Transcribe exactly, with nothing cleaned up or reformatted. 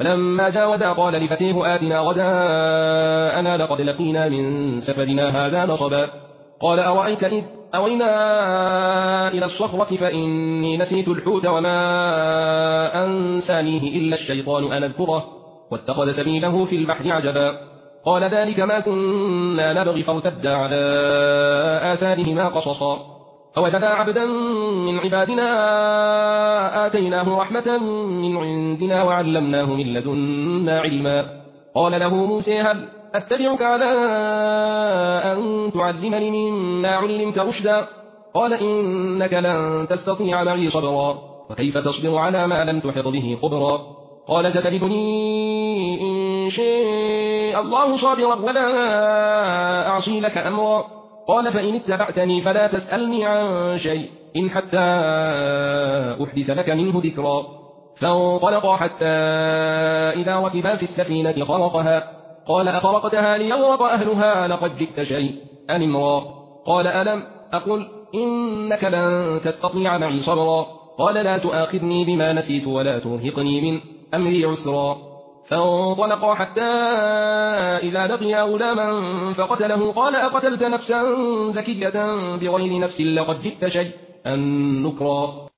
فلما جاوزا قال لفتيه آتنا غداءنا لقد لقينا من سفرنا هذا نصبا قال أرأيت إذ أوينا إلى الصخرة فإني نسيت الحوت وما أنسانيه إلا الشيطان أن أذكره واتخذ سبيله في البحر عجبا قال ذلك ما كنا نبغي فارتدا على آثارهما قصصا فوجدا عبدا من عبادنا آتيناه رحمة من عندنا وعلمناه من لدنا علما قال له موسى هل أتبعك على أن تعلمني مما علمت رشدا قال إنك لن تستطيع معي صبرا وكيف تصبر على ما لم تحط به خبرا قال ستجدني إن شاء الله صابرا ولا أعصي لك أمرا قال فإن اتبعتني فلا تسألني عن شيء إن حتى أحدث لك منه ذكرا فانطلقا حتى إذا ركبا في السفينة خرقها قال أخرقتها ليغرق أهلها لقد جئت شيء أنمرا قال ألم أقل إنك لن تستطيع معي صبرا قال لا تؤاخذني بما نسيت ولا ترهقني من أمري عسرا فانطلقا حتى إذا لقيا غلاما فقتله قال أقتلت نفسا زكية بغير نفس لقد جئت شيئا نكرا